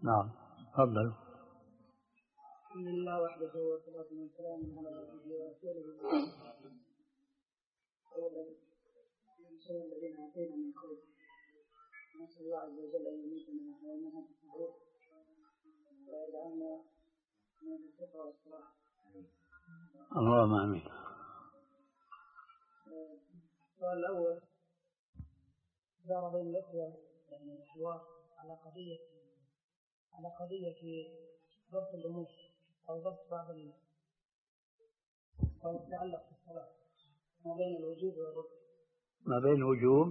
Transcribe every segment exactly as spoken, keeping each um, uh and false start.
نعم تفضل. الحمد لله وحده والصلاة والسلام على رسوله أولا الشيء الذين أعطينا من خير نسأل الله عز وجل أن يميتنا ويمنها بالصحيح ويجعلنا من الثقة والصلاح. اللهم آمين. السؤال الأول دار بين الأخوة يعني حوار على قضية على قضية في ضبط الأمور أو ضبط بعض ال أو يتعلق بالصلاة ما بين الوجوب والركن. ما بين الوجوب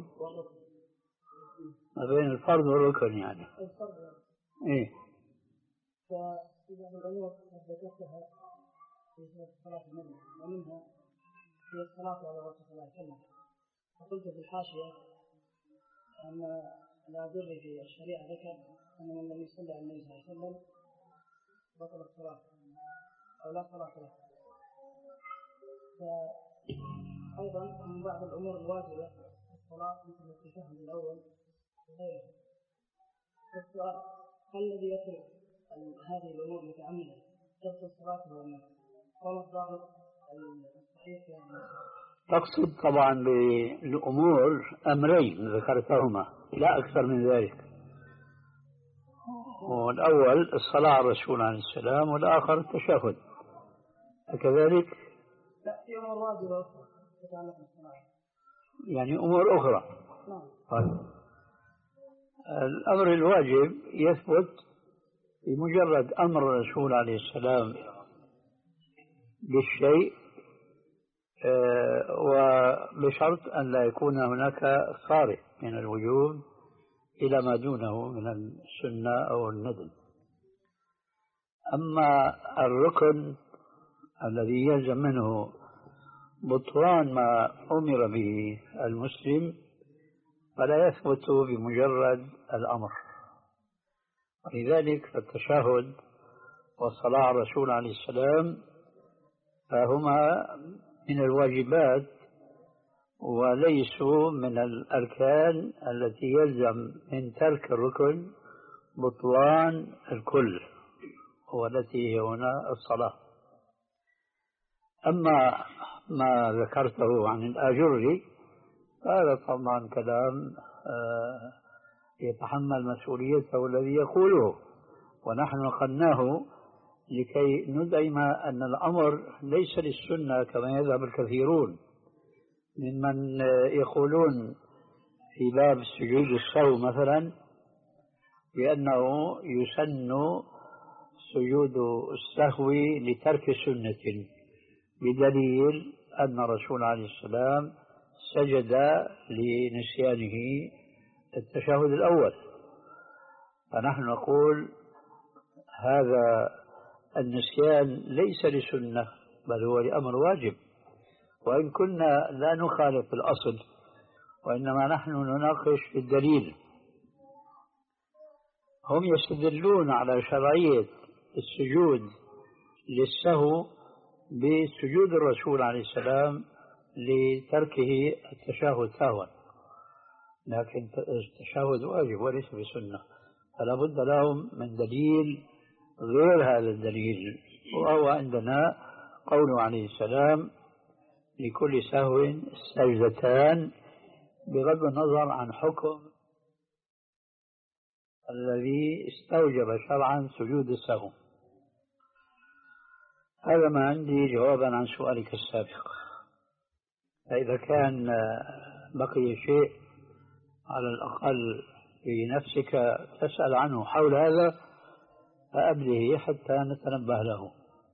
ما بين الفرض والركن يعني. الفرض. إيه. ففي بعض الأمور ذكرتها في صلاة النبي ومنها هي الصلاة على الرسول صلى الله عليه وسلم. فقلت في الحاشية أن لا ضر في الشريعة ذكر أن من لم يصلي على النبي صلى الله عليه وسلم بطل الصلاة أو لا صلاة له. فأيضا من بعض الأمور الواجبة الصلاة مثل التشهد الأول وغيره. السؤال هل الذي يترك هذه الأمور متعمدا تبطل الصلاة ولا لا؟ وما الضابط الصحيح يعني؟ تقصد طبعا بالأمور أمرين ذكرتهما لا أكثر من ذلك. والأول الصلاة على الرسول عليه السلام والآخر التشهد كذلك. لا في أمور واجبة أخرى تتعلق بالصلاة يعني أمور أخرى. نعم. طيب. الأمر الواجب يثبت بمجرد أمر الرسول عليه السلام بالشيء وبشرط أن لا يكون هناك صارف من الوجوب إلى ما دونه من السنة أو الندب. أما الركن الذي يلزم منه بطلان ما أمر به المسلم فلا يثبت بمجرد الأمر. ولذلك فالتشهد والصلاة على الرسول عليه السلام فهما من الواجبات وليسوا من الأركان التي يلزم من ترك الركن بطلان الكل والتي هي هنا الصلاة. أما ما ذكرته عن الآجري هذا طبعا كلام يتحمل مسؤوليته الذي يقوله، ونحن نقلناه لكي ندعم أن الأمر ليس للسنة كما يذهب الكثيرون ممن يقولون في باب سجود السهو مثلا بأنه يسن سجود السهو لترك سنة بدليل أن الرسول عليه السلام سجد لنسيانه التشهد الأول. فنحن نقول هذا النسيان ليس لسنة بل هو لأمر واجب، وإن كنا لا نخالف الأصل وإنما نحن نناقش في الدليل. هم يستدلون على شرعية السجود للسهو بسجود الرسول عليه السلام لتركه التشهد سهوا، لكن التشهد واجب وليس بسنة، فلا بد لهم من دليل غير هذا الدليل، وهو عندنا قوله عليه السلام لكل سهو سجدتان بغض النظر عن حكم الذي استوجب شرعا سجود السهو. هذا ما عندي جوابا عن سؤالك السابق. فإذا كان بقي شيء على الأقل في نفسك تسأل عنه حول هذا فأبله حتى نتنبه له.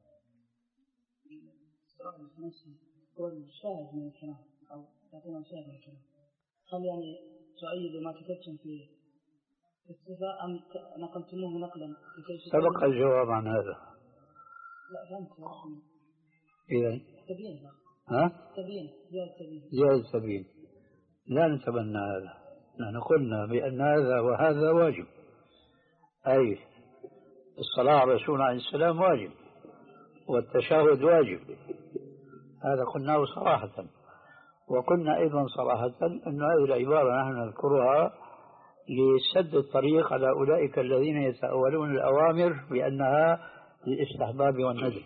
الشاهد من الكلام أو تعطينا شاهد من الكلام، هل يعني تؤيد ما كتبتم في الصفة أم نقلتموه نقلا؟ سبق الجواب عن هذا. لا فهمت. إذا تبين ها؟ تبين زيادة تبين زيادة تبين لا نتبنى هذا. نحن قلنا بأن هذا وهذا واجب، أي الصلاة على الرسول عليه السلام واجب والتشهد واجب، هذا قلناه صراحة. وقلنا أيضا صراحة أن هذه العبارة نحن نذكرها لسد الطريق على أولئك الذين يتأولون الأوامر بأنها للاستحباب والندب.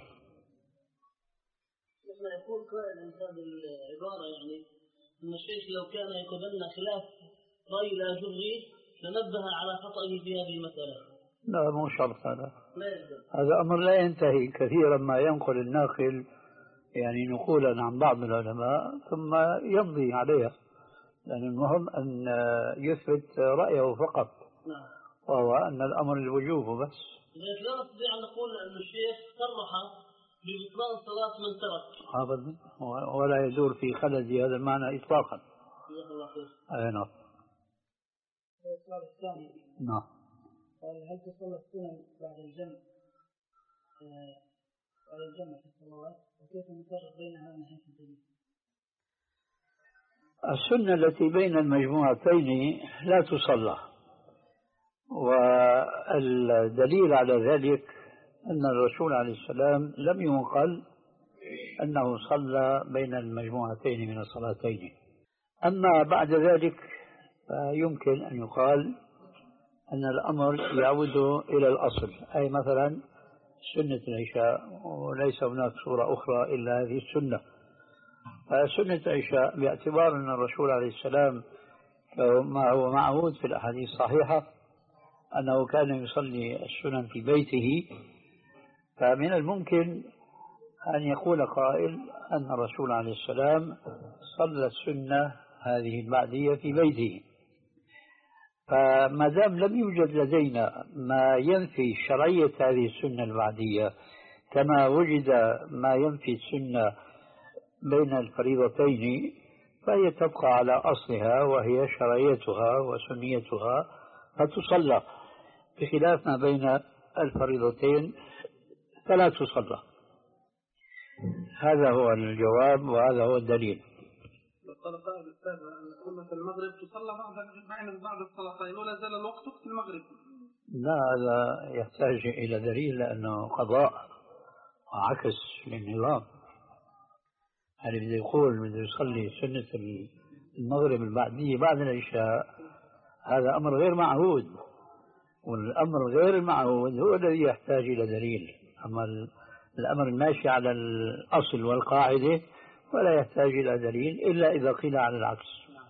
لما يكون قائل عن هذه العبارة يعني أن الشيخ لو كان يتبنى خلاف رأي الآجري لنبه على خطئه في هذه المسألة. لا مو شرط هذا. لا يلزم. هذا أمر لا ينتهي. كثيرا ما ينقل الناقل يعني نقولا عن بعض العلماء ثم يمضي عليها، لأن المهم أن يثبت رأيه فقط. نعم. وهو أن الأمر الوجوب بس. لا نستطيع أن نقول أن الشيخ صرح ببطلان صلاة من ترك. أبدا، ولا يدور في خلد هذا المعنى إطلاقا. جزاك الله خير. أي نعم. السؤال الثاني. نعم. هل تصلى السنن بعد الجمع بعد الجمع في الصلوات وكيف نفرق بينها ونهاية الدليل؟ السنة التي بين المجموعتين لا تصلى، والدليل على ذلك أن الرسول عليه السلام لم ينقل أنه صلى بين المجموعتين من الصلاتين. أما بعد ذلك فيمكن أن يقال أن الأمر يعود إلى الأصل، أي مثلا سنة العشاء، وليس هناك صورة أخرى إلا هذه السنة. فسنة العشاء باعتبار أن الرسول عليه السلام ما هو معهود في الأحاديث الصحيحة أنه كان يصلي السنن في بيته، فمن الممكن أن يقول قائل أن الرسول عليه السلام صلى السنة هذه البعدية في بيته. فما دام لم يوجد لدينا ما ينفي شرعية هذه السنة البعدية كما وجد ما ينفي السنة بين الفريضتين، فهي تبقى على أصلها وهي شرعيتها وسنيتها فتصلى، بخلاف ما بين الفريضتين فلا تصلى. هذا هو الجواب وهذا هو الدليل. قال قائل الأستاذ أن سنة المغرب تصلى بعد بعد الصلاتين ولا زال الوقت في المغرب. لا، هذا يحتاج إلى دليل لأنه قضاء وعكس للنظام. يعني بده يقول بده يصلي سنة المغرب البعدية بعد العشاء، هذا أمر غير معهود، والأمر غير المعهود هو الذي يحتاج إلى دليل. أما الأمر الماشي على الأصل والقاعدة ولا يحتاج إلى دليل إلا إذا قيل على العكس.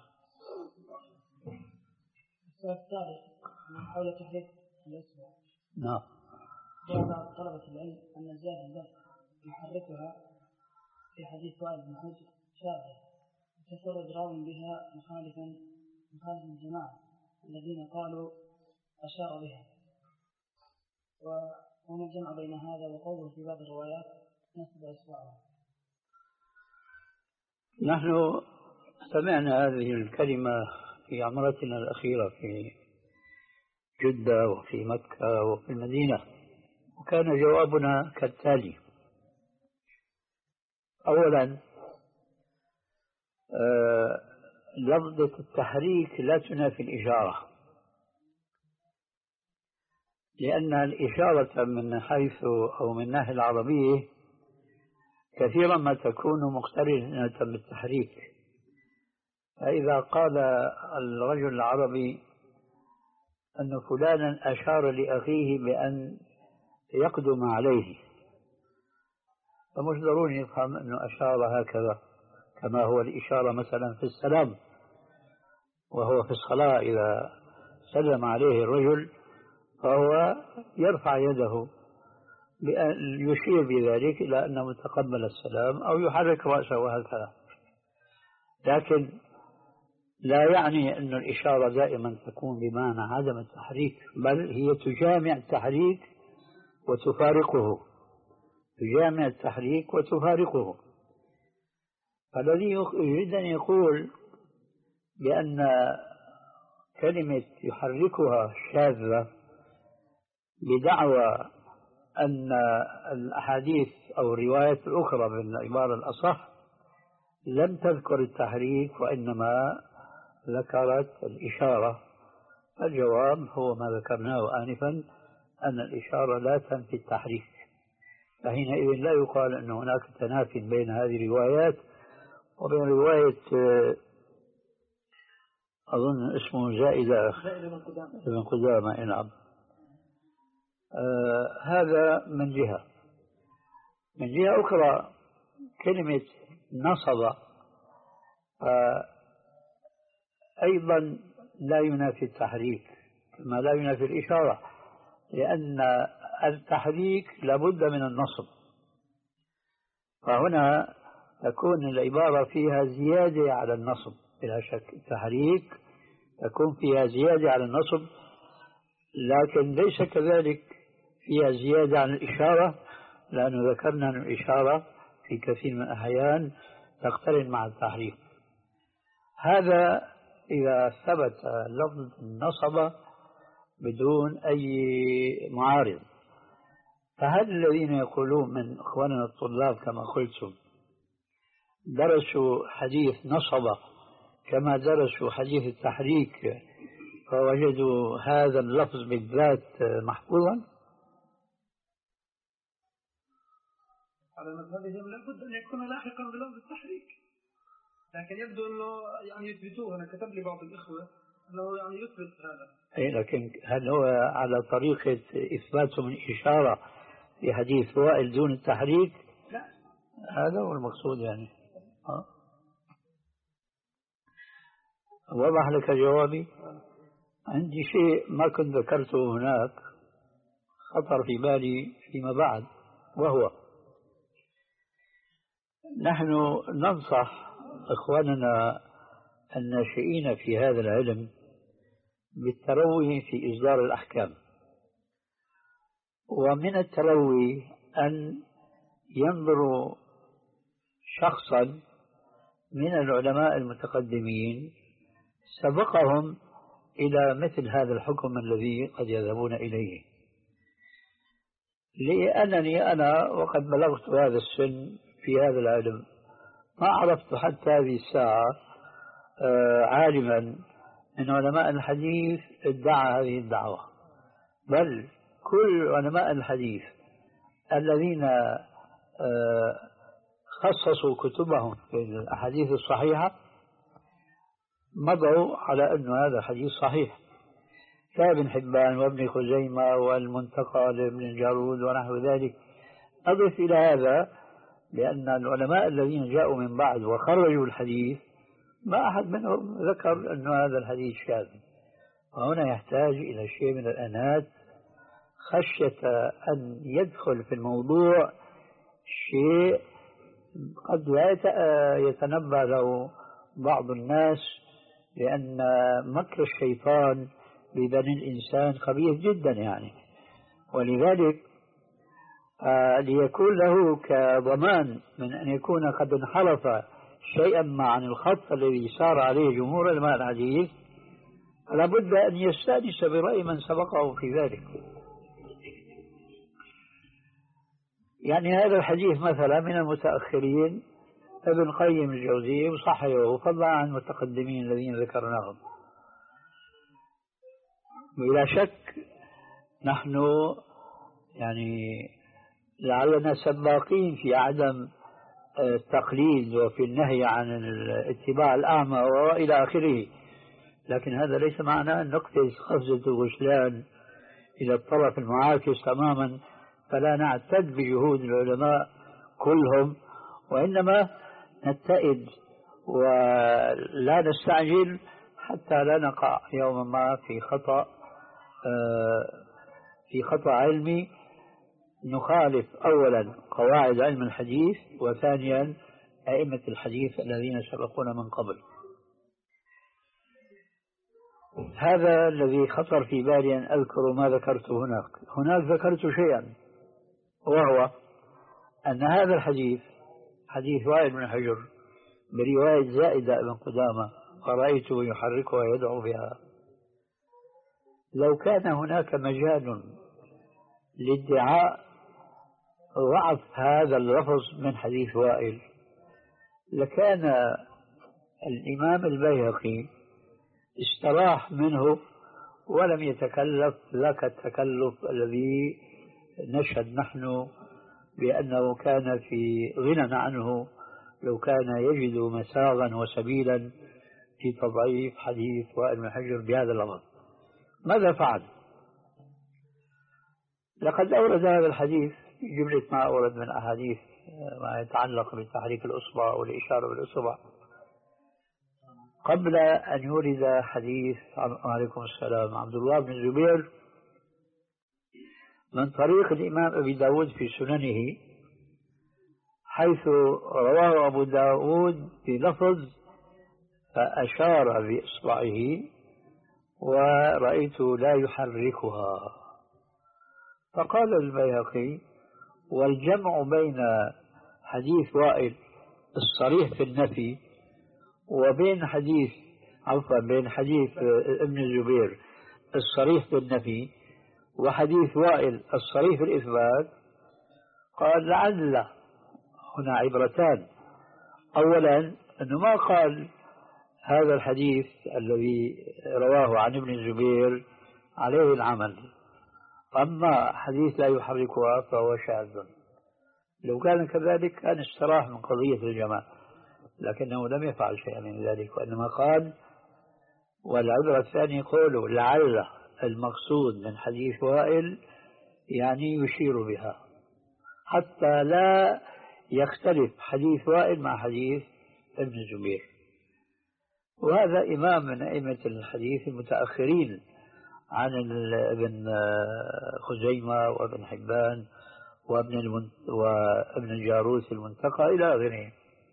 السؤال الثالث حول تحريك الاسم. نعم. بعض طلبة العلم أن زيادة الله يحركها في حديث وائل بن حجر شاذة، تفرد راو بها مخالفا مخالف الجماعة الذين قالوا أشار بها، وما الجمع بين هذا وقوله في بعض الروايات نصب إصبعها؟ نحن سمعنا هذه الكلمة في عمرتنا الأخيرة في جدة وفي مكة وفي المدينة، وكان جوابنا كالتالي: أولا، آه لفظة التحريك لا تنافي الإشارة، لأن الإشارة من حيث أو من الناحية العربية كثيرا ما تكون مقترنة بالتحريك. فإذا قال الرجل العربي أن فلانا أشار لأخيه بأن يقدم عليه، فمش ضروري يفهم أنه أشار هكذا، كما هو الإشارة مثلا في السلام، وهو في الصلاة إذا سلم عليه الرجل فهو يرفع يده بأن يشير بذلك إلى أنه تقبل السلام أو يحرك رأسه هكذا، لكن لا يعني أن الإشارة دائما تكون بمعنى عدم التحريك، بل هي تجامع التحريك وتفارقه، تجامع التحريك وتفارقه. فالذي يريد أن يقول بأن كلمة يحركها شاذة بدعوى أن الأحاديث أو الروايات الأخرى بالعبارة الأصح لم تذكر التحريك وإنما ذكرت الإشارة، الجواب هو ما ذكرناه آنفا أن الإشارة لا تنفي التحريك، فحينئذ لا يقال أن هناك تنافي بين هذه الروايات وبين رواية أظن اسمه زائدة زائدة بن قدامة. ابن قدامة. نعم. آه هذا من جهة. من جهة أخرى كلمة نصب آه أيضا لا ينافي التحريك كما لا ينافي الإشارة، لأن التحريك لابد من النصب، فهنا تكون العبارة فيها زيادة على النصب بلا شك. التحريك تكون فيها زيادة على النصب، لكن ليس كذلك فيها زيادة عن الإشارة، لأنه ذكرنا أن الإشارة في كثير من الأحيان تقترن مع التحريك. هذا إذا ثبت لفظ النصب بدون أي معارض. فهل الذين يقولون من إخواننا الطلاب كما قلتم درسوا حديث نصب كما درسوا حديث التحريك فوجدوا هذا اللفظ بالذات محفوظا؟ على مذهبهم لابد أن يكون لاحقا بلفظ التحريك، لكن يبدو أنه يعني يثبتوه. أنا كتب لي بعض الإخوة أنه يعني يثبت هذا. أي لكن هل هو على طريقة إثباته من إشارة في حديث وائل دون التحريك؟ لا، هذا هو المقصود يعني. أه؟ وضح لك جوابي. عندي شيء ما كنت ذكرته هناك خطر في بالي فيما بعد، وهو نحن ننصح إخواننا الناشئين في هذا العلم بالتروي في إصدار الأحكام، ومن التروي أن ينظروا شخصا من العلماء المتقدمين سبقهم إلى مثل هذا الحكم الذي قد يذهبون إليه. لأنني أنا وقد بلغت هذا السن في هذا العلم ما عرفت حتى هذه الساعة عالما من علماء الحديث ادعى هذه الدعوة، بل كل علماء الحديث الذين خصصوا كتبهم في الأحاديث الصحيحة مضوا على أن هذا حديث صحيح، كابن حبان وابن خزيمة والمنتقى لابن الجارود ونحو ذلك. أضف إلى هذا لأن العلماء الذين جاءوا من بعد وخرجوا الحديث ما أحد منهم ذكر أن هذا الحديث شاذ، وهنا يحتاج إلى شيء من الأنات خشية أن يدخل في الموضوع شيء قد لا يتنبه له بعض الناس، لأن مكر الشيطان ببني الإنسان خبيث جدا يعني. ولذلك آه ليكون له كضمان من أن يكون قد انحرف شيئا ما عن الخط الذي سار عليه جمهور علماء الحديث، فلا بد أن يستأنس برأي من سبقه في ذلك. يعني هذا الحديث مثلا من المتأخرين ابن قيم الجوزية وصححه فضلا عن المتقدمين الذين ذكرناهم. بلا شك نحن يعني لعلنا سباقين في عدم التقليد وفي النهي عن الاتباع الأعمى وإلى آخره، لكن هذا ليس معناه أن نقفز قفزة الغشلان إلى الطرف المعاكس تماما فلا نعتد بجهود العلماء كلهم، وإنما نتئد ولا نستعجل حتى لا نقع يوما ما في خطأ في خطأ علمي نخالف أولا قواعد علم الحديث وثانيا أئمة الحديث الذين سبقونا من قبل. هذا الذي خطر في بالي أن أذكر ما ذكرت هناك. هناك ذكرت شيئا، وهو أن هذا الحديث حديث وائل بن حجر برواية زائدة بن قدامة فرأيته يحركها ويدعو بها، لو كان هناك مجال لادعاء ضعف هذا اللفظ من حديث وائل لكان الإمام البيهقي استراح منه ولم يتكلف ذاك التكلف الذي نشهد نحن بأنه كان في غنى عنه لو كان يجد مساغا وسبيلا في تضعيف حديث وائل بن حجر بهذا اللفظ. ماذا فعل؟ لقد أورد هذا الحديث في جملة ما أورد من أحاديث ما يتعلق بتحريك الأصبع والإشارة بالأصبع قبل أن يورد حديث عليكم السلام عبد الله بن الزبير من طريق الإمام أبي داود في سننه، حيث رواه أبو داود بلفظ فأشار بإصبعه ورأيت لا يحركها. فقال البيهقي: والجمع بين حديث وائل الصريح في النفي وبين حديث عفوا بين حديث ابن الزبير الصريح في النفي وحديث وائل الصريح في الإثبات، قال لعل هنا عبرتان. أولا أنه ما قال هذا الحديث الذي رواه عن ابن الزبير عليه العمل، أما حديث لا يحركها فهو شاذ. لو كان كذلك كان استراح من قضية الجماعة، لكنه لم يفعل شيئا من ذلك، وإنما قال والعبرة الثانية قوله لعل المقصود من حديث وائل يعني يشير بها، حتى لا يختلف حديث وائل مع حديث ابن الزبير. وهذا إمام من أئمة الحديث المتأخرين عن ابن خزيمة وابن حبان وابن المن... وابن الجاروث المنتقى إلى آخره.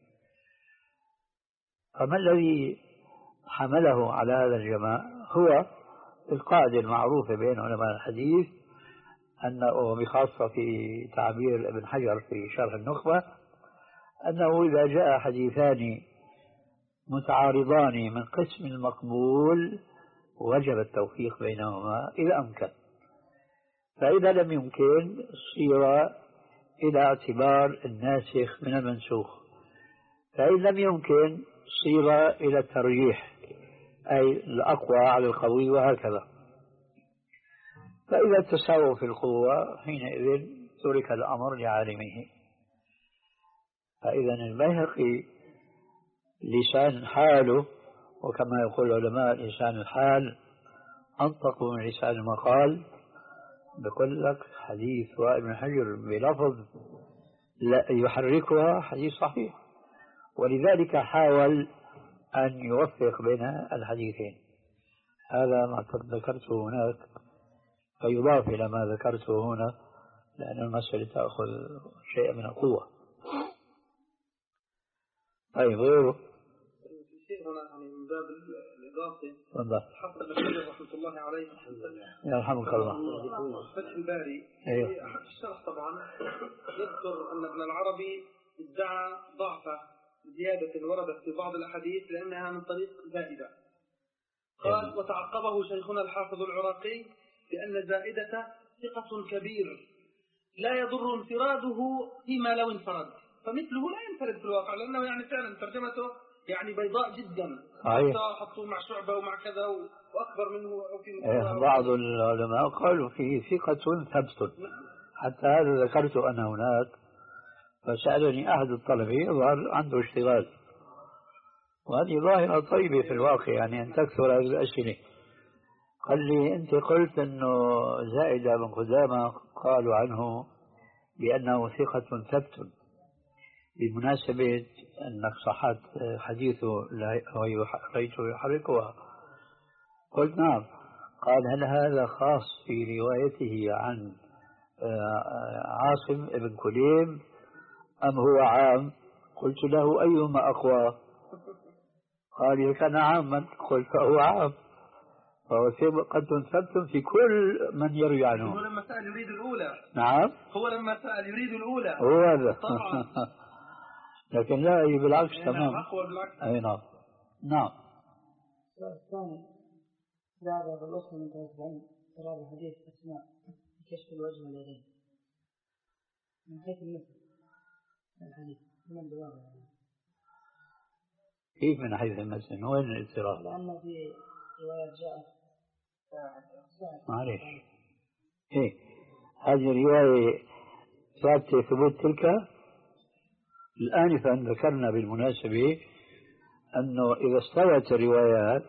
فما الذي حمله على هذا الجماع؟ هو القاعدة المعروفة بين علماء الحديث أنه، وبخاصة في تعبير ابن حجر في شرح النخبة، أنه إذا جاء حديثان متعارضان من قسم المقبول وجب التوفيق بينهما إذا أمكن، فإذا لم يمكن صير إلى اعتبار الناسخ من المنسوخ، فإن لم يمكن صير إلى الترجيح أي الأقوى على القوي، وهكذا. فإذا تساووا في القوة حينئذ ترك الأمر لعالمه. فإذا البيهقي لسان حاله، وكما يقول العلماء لسان الحال أنطق من لسان المقال، بقول لك حديث وائل بن حجر بلفظ لا يحركها حديث صحيح، ولذلك حاول أن يوفق بين الحديثين. هذا ما ذكرته هناك فيضاف إلى ما ذكرته هنا، لأن المسألة تأخذ شيء من القوة. طيب غيره شيء هنا يعني من باب الإضافة. حافظ ابن حجر رحمة الله عليه يرحمك الله فتح الباري أيوه. أحد الشرح طبعا يذكر أن ابن العربي ادعى ضعف زيادة وردت في بعض الأحاديث لأنها من طريق زائدة. قال: وتعقبه شيخنا الحافظ العراقي بأن زائدة ثقة كبير لا يضر انفراده فيما لو انفرد، فمثله لا ينفرد في الواقع، لأنه يعني فعلا ترجمته يعني بيضاء جدا، حتى حطوا مع شعبة ومع كذا وأكبر منه أو في إيه. بعض العلماء قالوا فيه ثقة ثبت، حتى هذا ذكرت أنا هناك، فسألني أحد الطلبة يظهر عنده اشتغال، وهذه ظاهرة طيبة في الواقع يعني أن تكثر هذه الأسئلة. قال لي: أنت قلت أنه زائد بن خزامة قالوا عنه بأنه ثقة ثبت، بمناسبة أنك صحت حديثه رأيته يحركها. قلت: نعم. قال: هل هذا خاص في روايته عن عاصم بن كليم أم هو عام؟ قلت له: أيهما أقوى؟ قال: إذا كان عاما قلت فهو عام، فهو ثقة ثبت في كل من يروي عنه. هو لما سأل يريد الأولى. نعم، هو لما سأل يريد الأولى هو هذا طبعا. لكن لا بالعكس تمام. أقوى بالعكس. أي نعم. نعم. الثاني ذهب بالأصل من توسعين تراب الحديث أسماء كشف الوجه واليدين من حيث النسب الحديث من الدوام. كيف من حيث المسن؟ وين الاضطراب؟ لأن في رواية جاءت معلش إيه هذه الرواية ثابتة ثبوت تلك. الآن فأن ذكرنا بالمناسبة أنه إذا استوت الروايات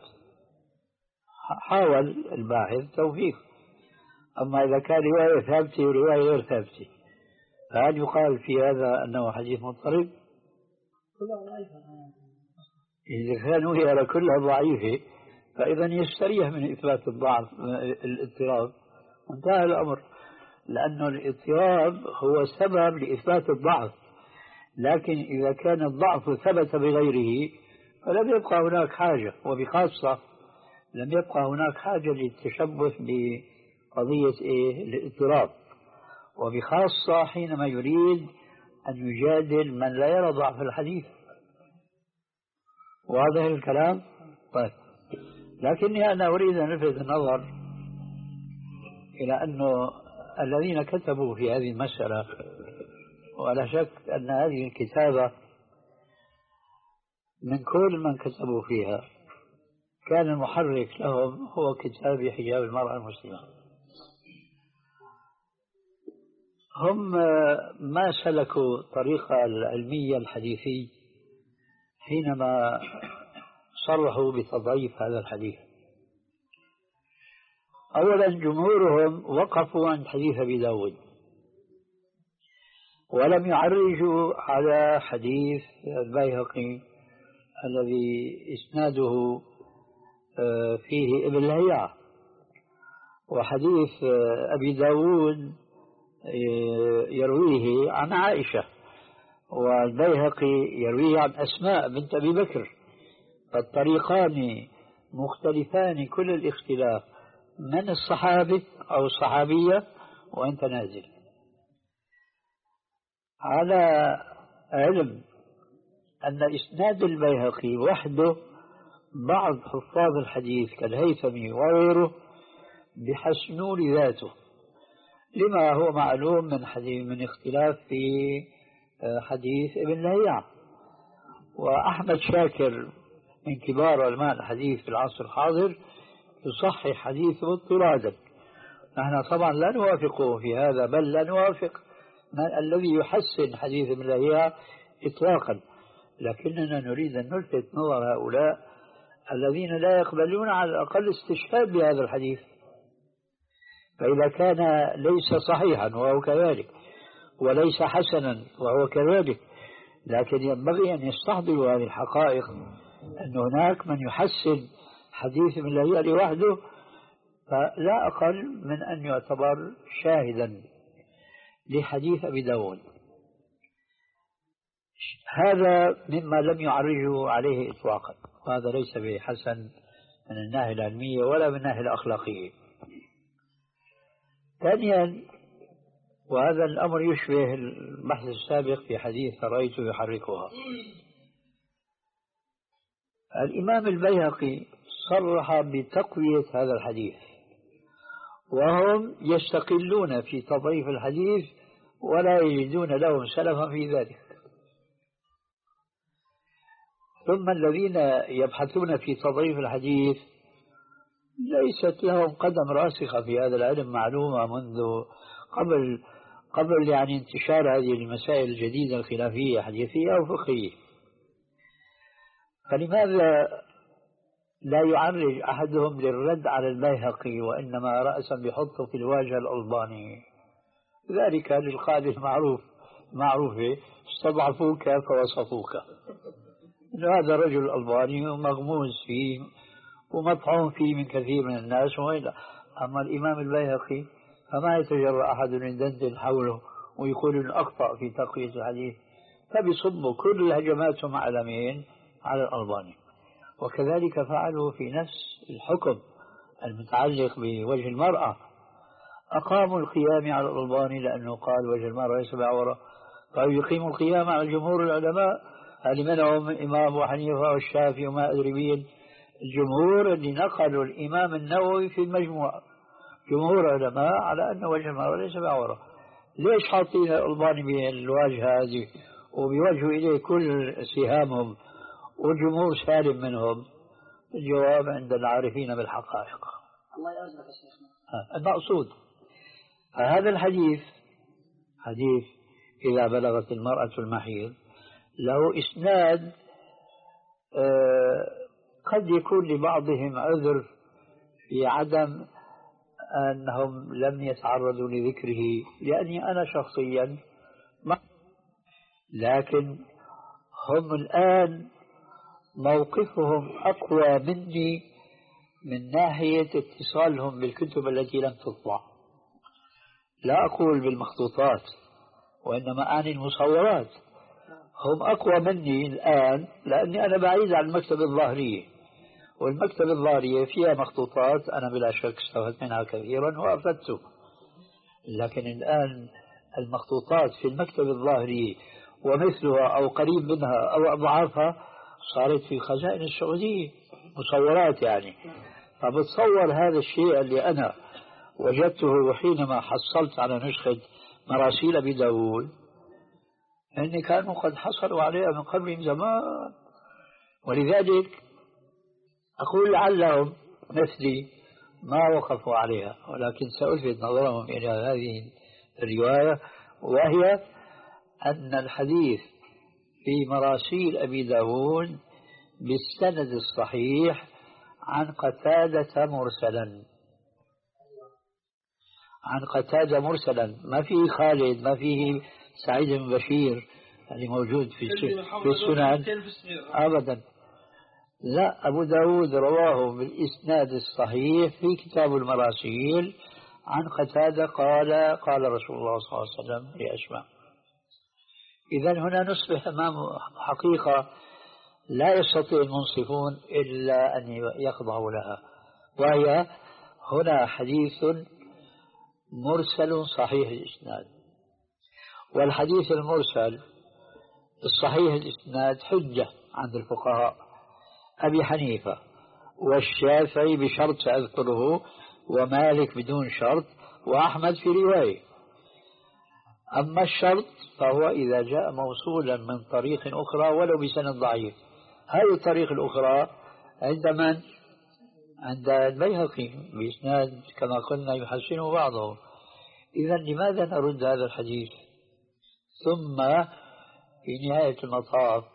حاول الباحث توفيق. أما إذا كان رواية ثابتة ورواية غير ثابتة فهل يقال في هذا أنه حديث مضطرب؟ إذا كانوا هي كلها ضعيفة فإذا يستريح من إثبات الضعف الاضطراب، انتهى الأمر، لأن الاضطراب هو سبب لإثبات الضعف. لكن إذا كان الضعف ثبت بغيره فلم يبقى هناك حاجة، وبخاصة لم يبقى هناك حاجة للتشبث بقضية إيه؟ الاضطراب، وبخاصة حينما يريد أن يجادل من لا يرى ضعف الحديث. واضح الكلام؟ طيب، لكني أنا أريد أن ألفت النظر إلى أنه الذين كتبوا في هذه المسألة، ولا شك أن هذه الكتابة من كل من كتبوا فيها كان المحرك لهم هو كتاب حجاب المرأة المسلمة. هم ما سلكوا طريقة العلمية الحديثي حينما صرحوا بتضعيف هذا الحديث. أولا جمهورهم وقفوا عند حديث أبي داود ولم يعرجوا على حديث البيهقي الذي إسناده فيه ابن لهيعة، وحديث أبي داود يرويه عن عائشة، والبيهقي يرويه عن أسماء بنت أبي بكر، فالطريقان مختلفان كل الاختلاف من الصحابي أو الصحابية وأنت نازل. على علم أن إسناد البيهقي وحده بعض حفاظ الحديث كالهيثمي وغيره بحسنوا لذاته لما هو معلوم من حديث من اختلاف في حديث ابن لهيعة. وأحمد شاكر من كبار علماء الحديث في العصر الحاضر يصحح حديثه اضطرادا. نحن طبعا لا نوافقه في هذا، بل لا نوافق الذي يحسن حديث ابن لهيعة إطلاقا، لكننا نريد أن نلفت نظر هؤلاء الذين لا يقبلون على الأقل استشهاد بهذا الحديث. فإذا كان ليس صحيحا وهو كذلك، وليس حسنا وهو كذلك، لكن ينبغي أن يستحضروا هذه الحقائق أن هناك من يحسن حديث ابن لهيعة لوحده فلا أقل من أن يعتبر شاهدا لحديث أبي داود. هذا مما لم يعرجوا عليه إطلاقا، وهذا ليس بحسن من الناحية العلمية ولا من الناحية الأخلاقية. ثانيا، وهذا الأمر يشبه البحث السابق في حديث رأيته يحركها، الإمام البيهقي صرح بتقوية هذا الحديث، وهم يستقلون في تضعيف الحديث ولا يجدون لهم سلفا في ذلك. ثم الذين يبحثون في تضعيف الحديث ليست لهم قدم راسخة في هذا العلم معلومة منذ قبل قبل يعني انتشار هذه المسائل الجديدة الخلافية حديثية أو فقهية. فلماذا لا يعرج أحدهم للرد على البيهقي وإنما رأسا بيحطه في الواجهة الألباني؟ ذلك للقاعدة المعروف معروفة استضعفوك فوصفوك. هذا الرجل الألباني مغموز فيه ومطعون فيه من كثير من الناس وإلا. أما الإمام البيهقي فما يتجرأ أحد من يدندن حوله ويقول إنه أخطأ في تقوية الحديث، فبيصبوا كل هجماتهم على مين؟ على الألباني. وكذلك فعلوا في نفس الحكم المتعلق بوجه المرأة، أقاموا القيام على الألباني لأنه قال وجه المرأة ليس بعورة، قالوا يقيموا القيام على جمهور العلماء اللي منهم الإمام أبو حنيفة والشافعي وما أدري مين، الجمهور اللي نقلوا الإمام النووي في المجموع، جمهور علماء على أن وجه المرأة ليس بعورة. ليش حاطين الألباني بالواجهة هذه وبيوجهوا إليه كل سهامهم والجمهور سالم منهم؟ الجواب عند العارفين بالحقائق. الله يرزقك يا شيخنا. المقصود هذا الحديث حديث إذا بلغت المرأة المحيض له إسناد قد يكون لبعضهم عذر في عدم أنهم لم يتعرضوا لذكره، لأني أنا شخصيا ما، لكن هم الآن موقفهم أقوى مني من ناحية اتصالهم بالكتب التي لم تطبع. لا أقول بالمخطوطات وإنما أعني المصورات. هم أقوى مني الآن لأني أنا بعيد عن المكتبة الظاهرية، والمكتبة الظاهرية فيها مخطوطات أنا بلا شك استفدت منها كثيرا وأفدت، لكن الآن المخطوطات في المكتبة الظاهرية ومثلها أو قريب منها أو أضعافها صارت في خزائن السعودية مصورات يعني. فبتصور هذا الشيء اللي أنا وجدته حينما حصلت على نسخة مراسيل أبي داود أني كانوا قد حصلوا عليها من قبل من زمان، ولذلك أقول لعلهم مثلي ما وقفوا عليها، ولكن سألفت نظرهم إلى هذه الرواية، وهي أن الحديث في مراسيل أبي داود بالسند الصحيح عن قتادة مرسلا، عن قتادة مرسلا، ما فيه خالد، ما فيه سعيد بن بشير اللي موجود في في السنن أبدا. لا، أبو داود رواه بالإسناد الصحيح في كتاب المراسيل عن قتادة قال قال رسول الله صلى الله عليه وسلم لأسماء. إذن هنا نصبح أمام حقيقة لا يستطيع المنصفون إلا أن يخضعوا لها، وهي هنا حديث مرسل صحيح الإسناد. والحديث المرسل الصحيح الإسناد حجة عند الفقهاء أبي حنيفة والشافعي بشرط أذكره، ومالك بدون شرط، وأحمد في رواية. أما الشرط فهو إذا جاء موصولا من طريق أخرى ولو بسند ضعيف. هذه الطريق الأخرى عند من؟ عند البيهقي بإسناد كما قلنا يحسنه بعضه. إذا لماذا نرد هذا الحديث؟ ثم في نهاية المطاف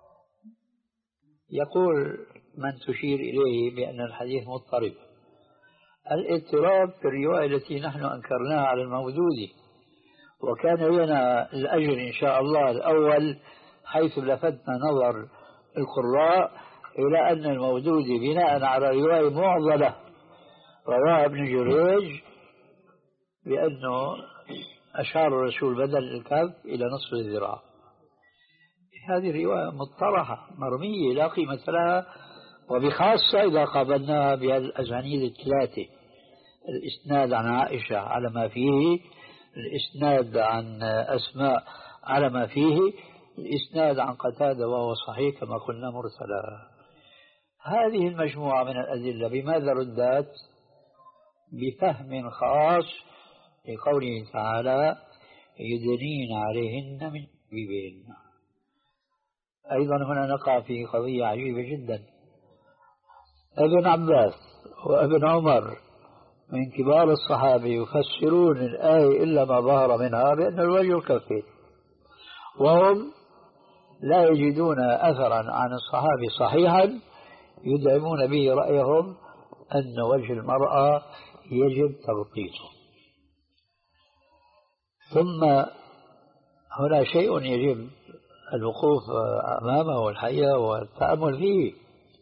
يقول من تشير إليه بأن الحديث مضطرب. الاضطراب في الرواية التي نحن أنكرناها على الموجودة، وكان لنا الأجر إن شاء الله الأول حيث لفتنا نظر القراء إلى أن الموجود بناء على رواية معضلة رواها ابن جريج بأنه أشار الرسول بدل الكف إلى نصف الذراع. هذه الرواية مطرحة مرمية لا قيمة لها، وبخاصة إذا قابلناها بهالأسانيد الثلاثة: الإسناد عن عائشة على ما فيه، الإسناد عن أسماء على ما فيه، الإسناد عن قتادة وهو صحيح كما قلنا مرسلا. هذه المجموعة من الأدلة بماذا ردت؟ بفهم خاص لقوله تعالى يدنين عليهن من جلابيبهن. أيضا هنا نقع في قضية عجيبة جدا. ابن عباس وابن عمر من كبار الصحابة يفسرون الآية إلا ما ظهر منها بأن الوجه الكفين، وهم لا يجدون أثرا عن الصحابة صحيحا يدعمون به رأيهم أن وجه المرأة يجب تغطيته. ثم هنا شيء يجب الوقوف أمامه والحقيقة والتأمل فيه.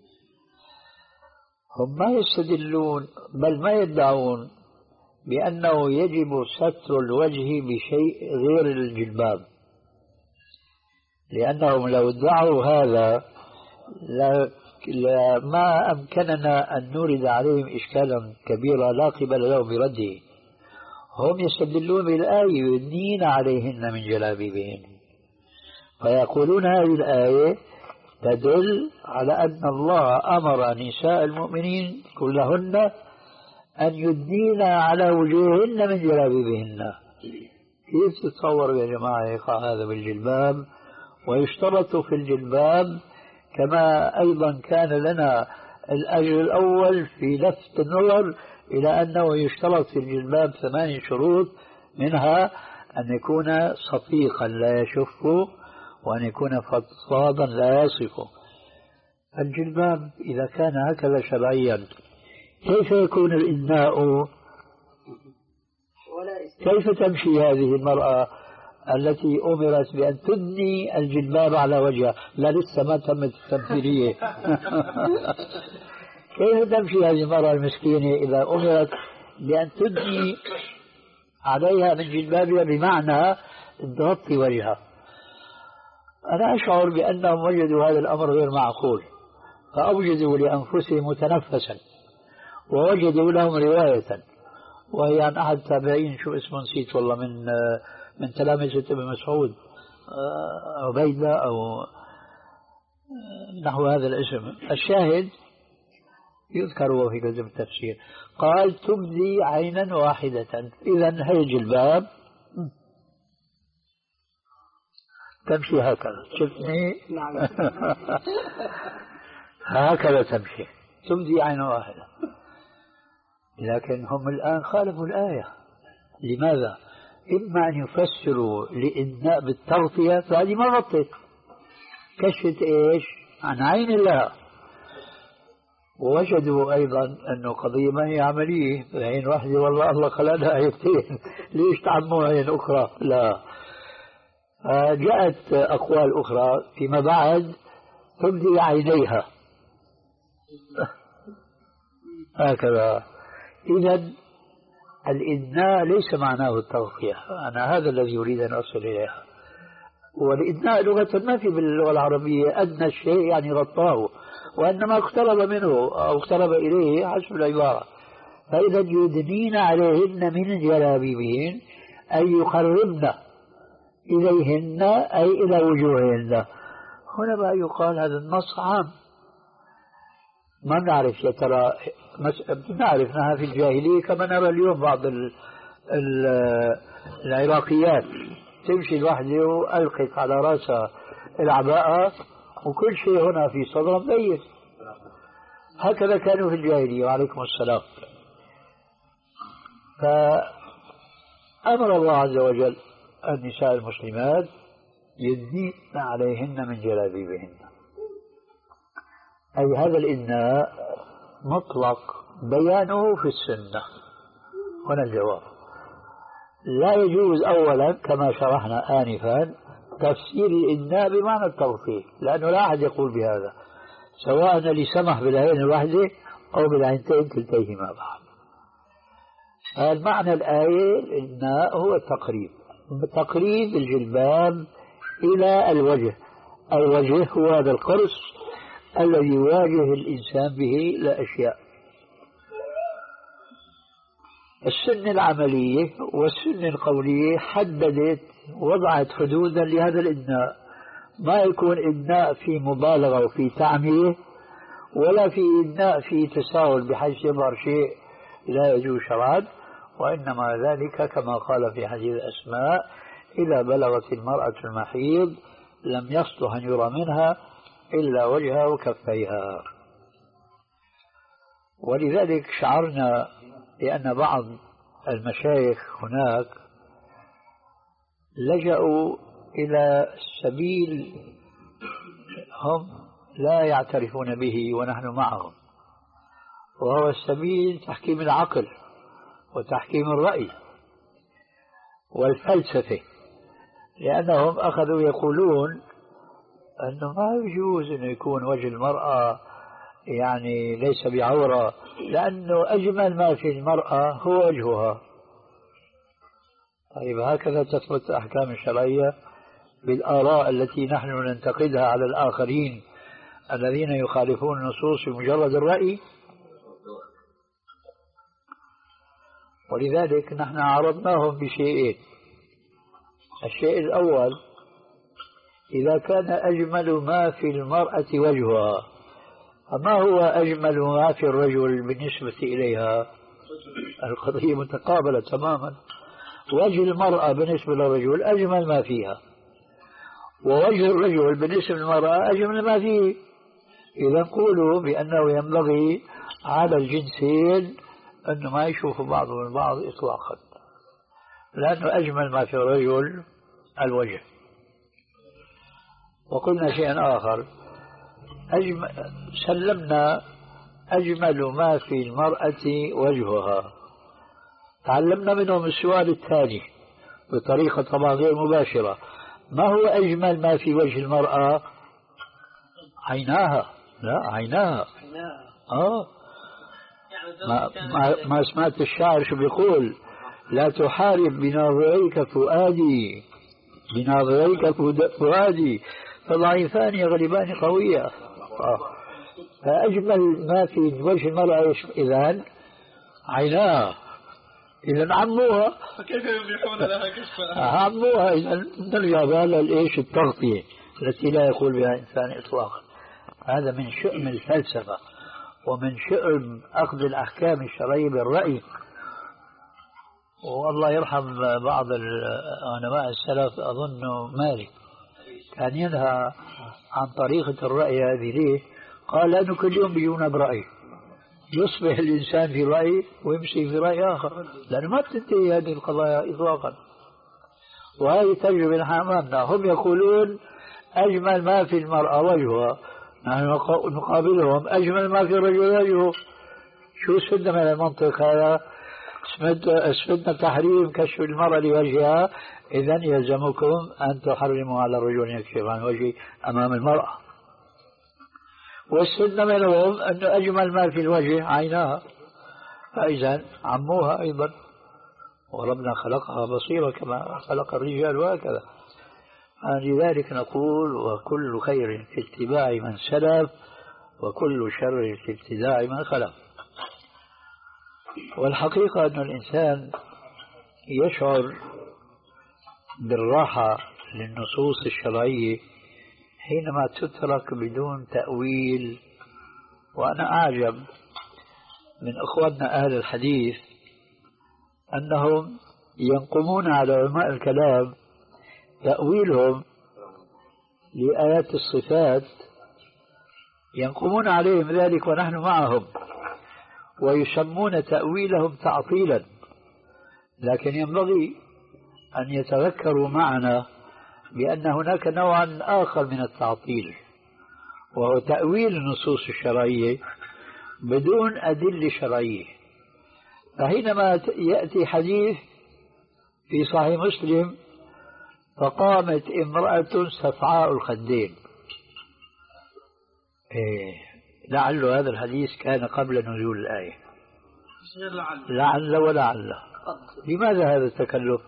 هم ما يستدلون بل ما يدعون بأنه يجب ستر الوجه بشيء غير الجلباب، لأنهم لو ادعوا هذا ما أمكننا أن نورد عليهم إشكالا كبيرا لا قبل له برده. هم يستدلون بالآية يدنين عليهن من جلابيبهن، فيقولون هذه الآية تدل على أن الله أمر نساء المؤمنين كلهن أن يدنين على وجوههن من جلابيبهن. كيف تتصور يا جماعة يقع هذا بالجلباب؟ ويشترط في الجلباب كما أيضا كان لنا الأجر الأول في لفت النظر إلى أنه يشترط في الجلباب ثماني شروط، منها أن يكون صفيقا لا يشف، وأن يكون فضفاضا لا يصف. الجلباب إذا كان هكذا شرعيا كيف يكون الإناء؟ كيف تمشي هذه المرأة التي أمرت بأن تدني الجلباب على وجهها؟ لا لسه ما تمت التمثيلية. كيف تمشي هذه المرأة المسكينة إذا أمرت بأن تدني عليها من جلبابها بمعنى تغطي وجهها؟ أنا أشعر بأنهم وجدوا هذا الأمر غير معقول، فأوجدوا لأنفسهم متنفسا ووجدوا لهم رواية، وهي عن أحد التابعين شو اسمه نسيت والله، من من تلامذة ابن مسعود، عبيدة أو نحو هذا الاسم. الشاهد يذكر هو في كتب التفسير قال تبدي عينا واحدة. إذا هي الجلباب تمشي هكذا، شفتني؟ نعم. هكذا تمشي، تبدي عينا واحدة. لكن هم الآن خالفوا الآية. لماذا؟ إما أن يفسروا لإناء بالتغطية، فهذه ما غطت، كشفت إيش؟ عن عين الله. ووجدوا أيضا أنه قضية ما هي عملية، عين واحدة والله الله خلقها عينتين، ليش تعموا عين أخرى؟ لا. جاءت أقوال أخرى فيما بعد تبدي عينيها هكذا. إذن الإدناء ليس معناه التغطية، أنا هذا الذي أريد أن أصل إليها. والإدناء لغة ما في باللغة العربية أدنى الشيء يعني غطاه، وإنما اقترب منه أو اقترب إليه حسب العبارة. فإذا يدنين عليهن من جلابيبهن أي يقربن إليهن أي إلى وجوههن. هنا بقى يقال هذا النص عام، ما نعرف يا ترى، نعرف أنها في الجاهلية كما نرى اليوم بعض ال ال العراقيات تمشي الوحدة وألقت على رأسها العباءة وكل شيء هنا في صدرها مبين. هكذا كانوا في الجاهلية. وعليكم السلام. فأمر الله عز وجل النساء المسلمات يدنين عليهن من جلابيبهن، أي هذا الإدناء مطلق بيانه في السنة. هنا الجواب. لا يجوز أولا كما شرحنا آنفا تفسير الإدناء بمعنى التغطية، لأنه لا أحد يقول بهذا، سواء اللي سمح بالعين الواحدة أو بالعينتين كلتيهما بعض. المعنى الآية الإدناء هو التقريب، تقريب الجلباب إلى الوجه. الوجه هو هذا القرص الذي يواجه الإنسان به لأشياء. السنة العملية والسنة القولية حددت وضعت حدودا لهذا الإدناء، ما يكون إدناء في مبالغة وفي تعمية، ولا في إدناء في تساهل بحيث يظهر شيء لا يجوز شرعا، وإنما ذلك كما قال في حديث أسماء إذا بلغت المرأة المحيض لم يصلح أن يرى منها إلا وجهها وكفيها. ولذلك شعرنا بأن بعض المشايخ هناك لجأوا إلى سبيل هم لا يعترفون به ونحن معهم، وهو السبيل تحكيم العقل وتحكيم الرأي والفلسفة، لأنهم أخذوا يقولون أنه ما يجوز أن يكون وجه المرأة يعني ليس بعورة، لأنه أجمل ما في المرأة هو وجهها. طيب هكذا تثبت الأحكام الشرعية بالآراء التي نحن ننتقدها على الآخرين الذين يخالفون النصوص بمجرد الرأي؟ ولذلك نحن عرضناهم بشيئين. الشيء الأول، إذا كان أجمل ما في المرأة وجهها، فما هو أجمل ما في الرجل بالنسبة إليها؟ القضية متقابلة تماما. وجه المرأة بالنسبة للرجل أجمل ما فيها، ووجه الرجل بالنسبة للمرأة أجمل ما فيه. إذا نقول بأنه ينبغي على الجنسين أنه ما يشوفوا بعضهم البعض إطلاقا، لأنه أجمل ما في الرجل الوجه. وقلنا شيئا آخر، أجمل سلمنا أجمل ما في المرأة وجهها. تعلمنا منهم السؤال الثاني بطريقة طبعا غير مباشرة: ما هو أجمل ما في وجه المرأة؟ عيناها. لا، عيناها. آه ما, ما, ما سمعت الشاعر شو بيقول؟ لا تحارب بناظريك فؤادي، بناظريك فؤادي فضعيفان يغلبان قوية. آه. فأجمل ما في وجه المرأة إذن عيناها، إذن عموها. فكيف يبيحون لها كشفها؟ عموها. إذن نرجع بها للإيش التغطية التي لا يقول بها إنسان إطلاقا. هذا من شؤم الفلسفة ومن شؤم أخذ الأحكام الشرعية بالرأي. والله يرحم بعض علماء السلف، أظن مالك كان ينهى عن طريقة الرأي هذه. ليه؟ قال لأنه كل يوم بيجونا برأي، يصبح الإنسان في رأي ويمشي في رأي آخر، لأنه ما بتنتهي هذه القضايا إطلاقا. وهذه تجربة نحن أمامنا. هم يقولون أجمل ما في المرأة وجهها، نحن نقابلهم أجمل ما في الرجل وجهه. شو استفدنا من المنطق هذا؟ استفدنا تحريم كشف المرأة لوجهها، إذن يلزمكم أن تحرموا على الرجل يكشف عن وجهه أمام المرأة. واستفدنا منهم أن أجمل ما في الوجه عيناها، فإذن عموها أيضا. وربنا خلقها بصيرة كما خلق الرجال وهكذا. لذلك نقول: وكل خير في اتباع من سلف، وكل شر في ابتداع من خلف. والحقيقة أن الإنسان يشعر بالراحة للنصوص الشرعية حينما تترك بدون تأويل. وأنا أعجب من أخواننا أهل الحديث أنهم ينقمون على علماء الكلام تأويلهم لآيات الصفات، ينقمون عليهم ذلك ونحن معهم، ويسمون تأويلهم تعطيلا. لكن ينبغي أن يتذكروا معنا بأن هناك نوعا آخر من التعطيل، وهو تأويل النصوص الشرعية بدون أدلة شرعية. فحينما يأتي حديث في صحيح مسلم: فقامت امرأة صفعاء الخدين، إيه لعل هذا الحديث كان قبل نزول الآية، لعل ولعل. لماذا هذا التكلف؟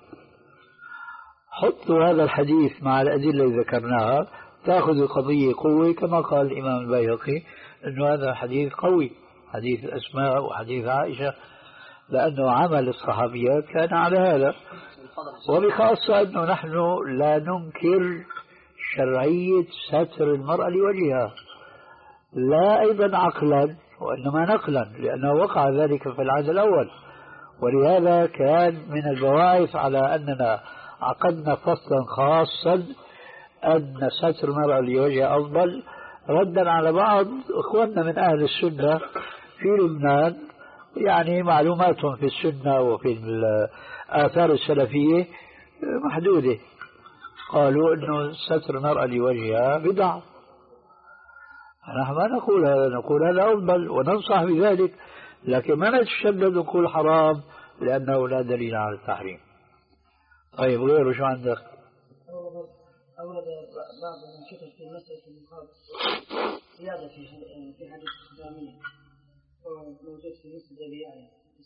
حطوا هذا الحديث مع الأدلة اللي ذكرناها تأخذ القضية قوة، كما قال الإمام البيهقي أنه هذا حديث قوي، حديث الأسماء وحديث عائشة، لأنه عمل الصحابيات كان على هذا. وبخاصة أنه نحن لا ننكر شرعية ستر المرأة لوجهها، لا أيضا عقلا وإنما نقلا، لأنه وقع ذلك في العهد الأول. ولهذا كان من البواعث على أننا عقدنا فصلا خاصا أن ستر المرأة لوجهها أفضل، ردا على بعض إخواننا من أهل السنة في لبنان، يعني معلوماتهم في السنة وفي الآثار السلفية محدودة. قالوا أنه ستر المرأة لوجهها بدعة. نحن ما نقول هذا، نقول هذا أفضل وننصح بذلك، لكن ما نتشدد نقول حرام لأنه لا دليل على التحريم. طيب غيره شو عندك؟ أورد بعض من شكل في مسألة النقاب زيادة في في حديث الإسلامية وموجود في مثل ذي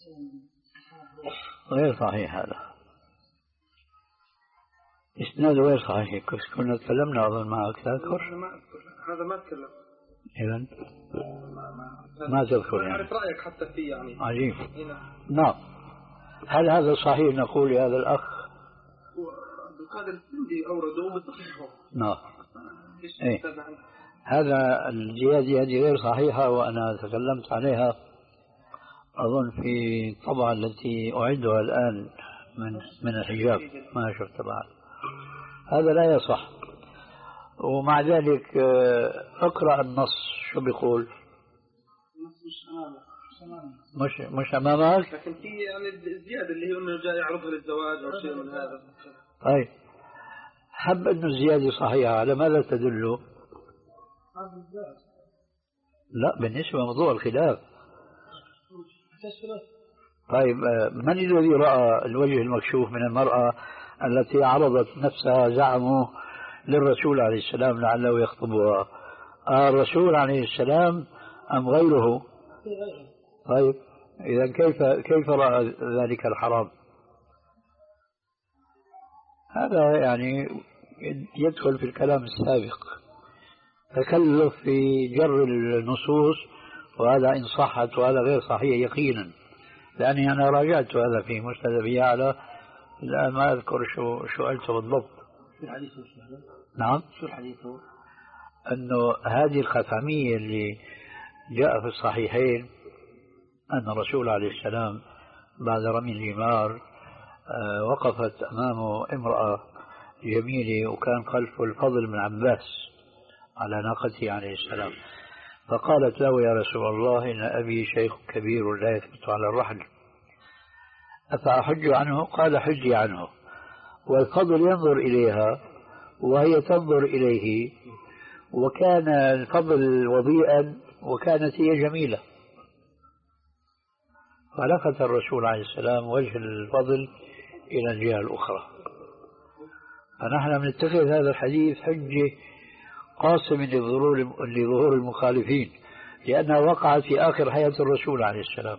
غير صحيح. هذا إسناد غير صحيح، كنا تكلمنا أظن معك تذكر؟ هذا ما تكلم. إذن ما تذكر يعني. أعرف رأيك حتى فيه يعني. عجيب. نعم. هل هذا صحيح نقول لهذا الأخ؟ هذا السندي أورده بصحيحه. نعم. إيه. هذا الزيادة هذه غير صحيحة، وأنا تكلمت عليها أظن في الطبعة التي أعدها الآن من من الحجاب، ما شفت بعد. هذا لا يصح. ومع ذلك اقرأ النص شو بيقول. النص مش أمامك. مش مش أمامك. لكن في يعني الزيادة اللي هي إنه جاي يعرضها للزواج أو شيء من هذا. طيب حب أنه الزيادة صحيحة، على ماذا تدل؟ لا بالنسبة لموضوع الخلاف. طيب من الذي رأى الوجه المكشوف من المرأة التي عرضت نفسها زعموا للرسول عليه السلام لعله يخطبها؟ آه الرسول عليه السلام أم غيره؟ طيب إذا كيف كيف رأى ذلك الحرام؟ هذا يعني يدخل في الكلام السابق، تكلف في جر النصوص، وهذا إن صحت وهذا غير صحيح يقينا، لأني أنا راجعت هذا في مسند أبي يعلى، الآن ما أذكر شو شو قلته بالضبط. شو الحديث؟ نعم شو الحديث؟ أنه هذه الخثعمية اللي جاء في الصحيحين أن الرسول عليه السلام بعد رمي الجمار وقفت أمامه امرأة جميلة وكان خلفه الفضل بن عباس على ناقته عليه السلام، فقالت له يا رسول الله إن أبي شيخ كبير لا يثبت على الرحل أفأحج عنه؟ قال حجي عنه. والفضل ينظر إليها وهي تنظر إليه، وكان الفضل وضيئا وكانت هي جميلة، فلفت الرسول عليه السلام وجه الفضل إلى الجهة الأخرى. فنحن بنتخذ هذا الحديث حجة قاسم لظهور المخالفين، لأنها وقعت في آخر حياة الرسول عليه السلام.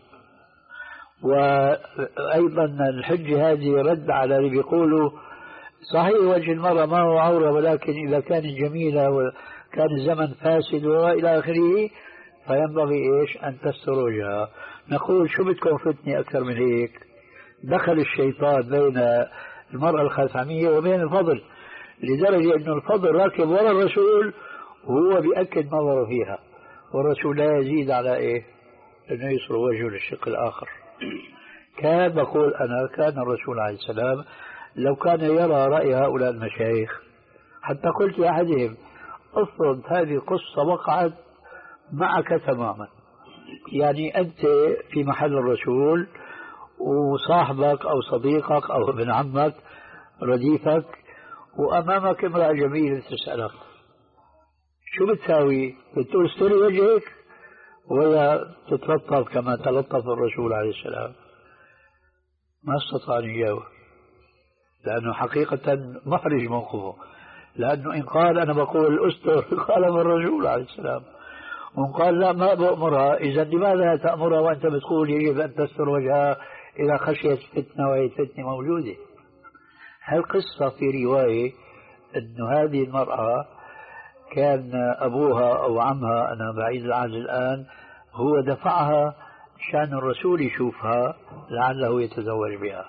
وأيضا الحجة هذه رد على اللي بيقولوا صحيح وجه المرأة ما هو عورة، ولكن إذا كانت جميلة وكان الزمن فاسد وإلى آخره فينبغي إيش أن تستر وجهها. نقول شو بدكم فتني أكثر من هيك؟ دخل الشيطان بين المرأة الخثعمية وبين الفضل، لدرجة أن الفضل راكب وراء الرسول وهو بيأكد نظره فيها، والرسول لا يزيد على إيه أنه يصر وجهه للشق الآخر. كان بقول أنا كان الرسول عليه السلام لو كان يرى رأي هؤلاء المشايخ، حتى قلت لأحدهم أفرض هذه قصة وقعت معك تماما، يعني أنت في محل الرسول وصاحبك أو صديقك أو ابن عمك رديفك وأمامك امرأة جميلة تسألك شو بتساوي؟ بتقول استري وجهك ولا تتلطف كما تلطف الرسول عليه السلام؟ ما استطاع أن يجاوب، لأنه حقيقة محرج موقفه، لأنه إن قال أنا بقول أستر قال الرسول عليه السلام، وإن قال لا ما بأمرها، إذا لماذا تأمرها وأنت بتقول يجب أن تستر وجهها إذا خشيت فتنة وهي فتنة موجودة؟ هالقصة في رواية أن هذه المرأة كان أبوها أو عمها، أنا بعيد العهد الآن، هو دفعها شان الرسول يشوفها لعله يتزوج بها.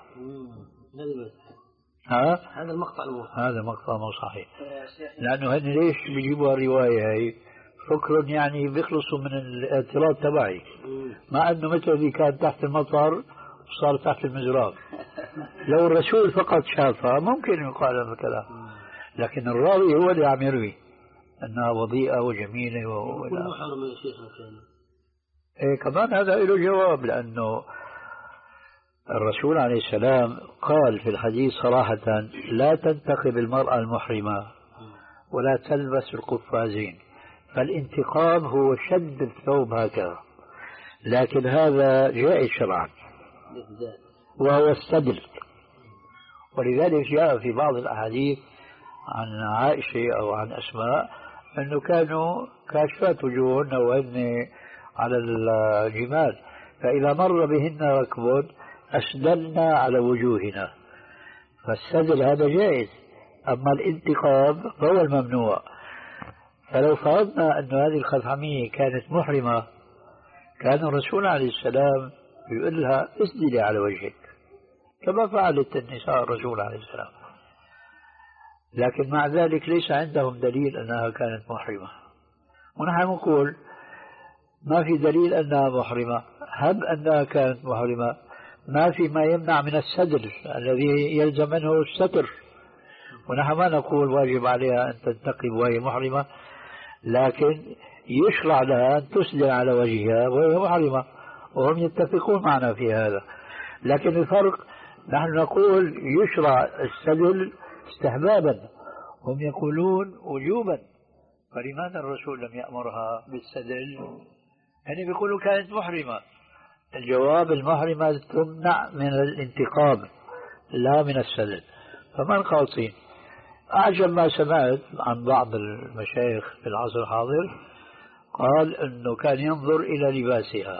ها؟ هذا المقطع الموضوع. هذا مقطع مو صحيح، لأنه هن ليش بيجيبوا الرواية هي؟ فكر يعني بيخلصوا من الاعتراض تبعي، مع أنه مثل اللي كان تحت المطر صار تحت المزراب. لو الرسول فقط شافها ممكن يقال هذا الكلام، لكن الراوي هو اللي عم يروي أنها وضيئة وجميلة و... كل محرم يا شيخنا كان. إيه كمان هذا له جواب، لأنه الرسول عليه السلام قال في الحديث صراحة لا تنتقب المرأة المحرمة ولا تلبس القفازين، فالانتقاب هو شد الثوب هكذا، لكن هذا جائز شرعا وهو السدل. ولذلك جاء في بعض الأحاديث عن عائشة أو عن أسماء أنه كانوا كاشفات وجوههن وهن على الجمال، فإذا مر بهن ركب أسدلنا على وجوهنا، فالسدل هذا جائز، أما الانتقاب فهو الممنوع. فلو فرضنا أن هذه الخثعمية كانت محرمة كان الرسول عليه السلام يقول لها اسدلي على وجهك كما فعلت النساء الرسول عليه السلام، لكن مع ذلك ليس عندهم دليل أنها كانت محرمة. ونحن نقول ما في دليل أنها محرمة، هب أنها كانت محرمة ما في ما يمنع من السدل الذي يلزم منه الستر، ونحن ما نقول واجب عليها أن تنتقب وهي محرمة، لكن يشرع لها أن تسدل على وجهها وهي محرمة، وهم يتفقون معنا في هذا. لكن الفرق نحن نقول يشرع السدل استحبابا، هم يقولون وجوبا، فلماذا الرسول لم يأمرها بالسدل يعني بيقولوا كانت محرمة. الجواب المحرمة تمنع من الانتقام لا من السدد. فمن قاصين. أعجب ما سمعت عن بعض المشايخ في العصر الحاضر قال أنه كان ينظر إلى لباسها.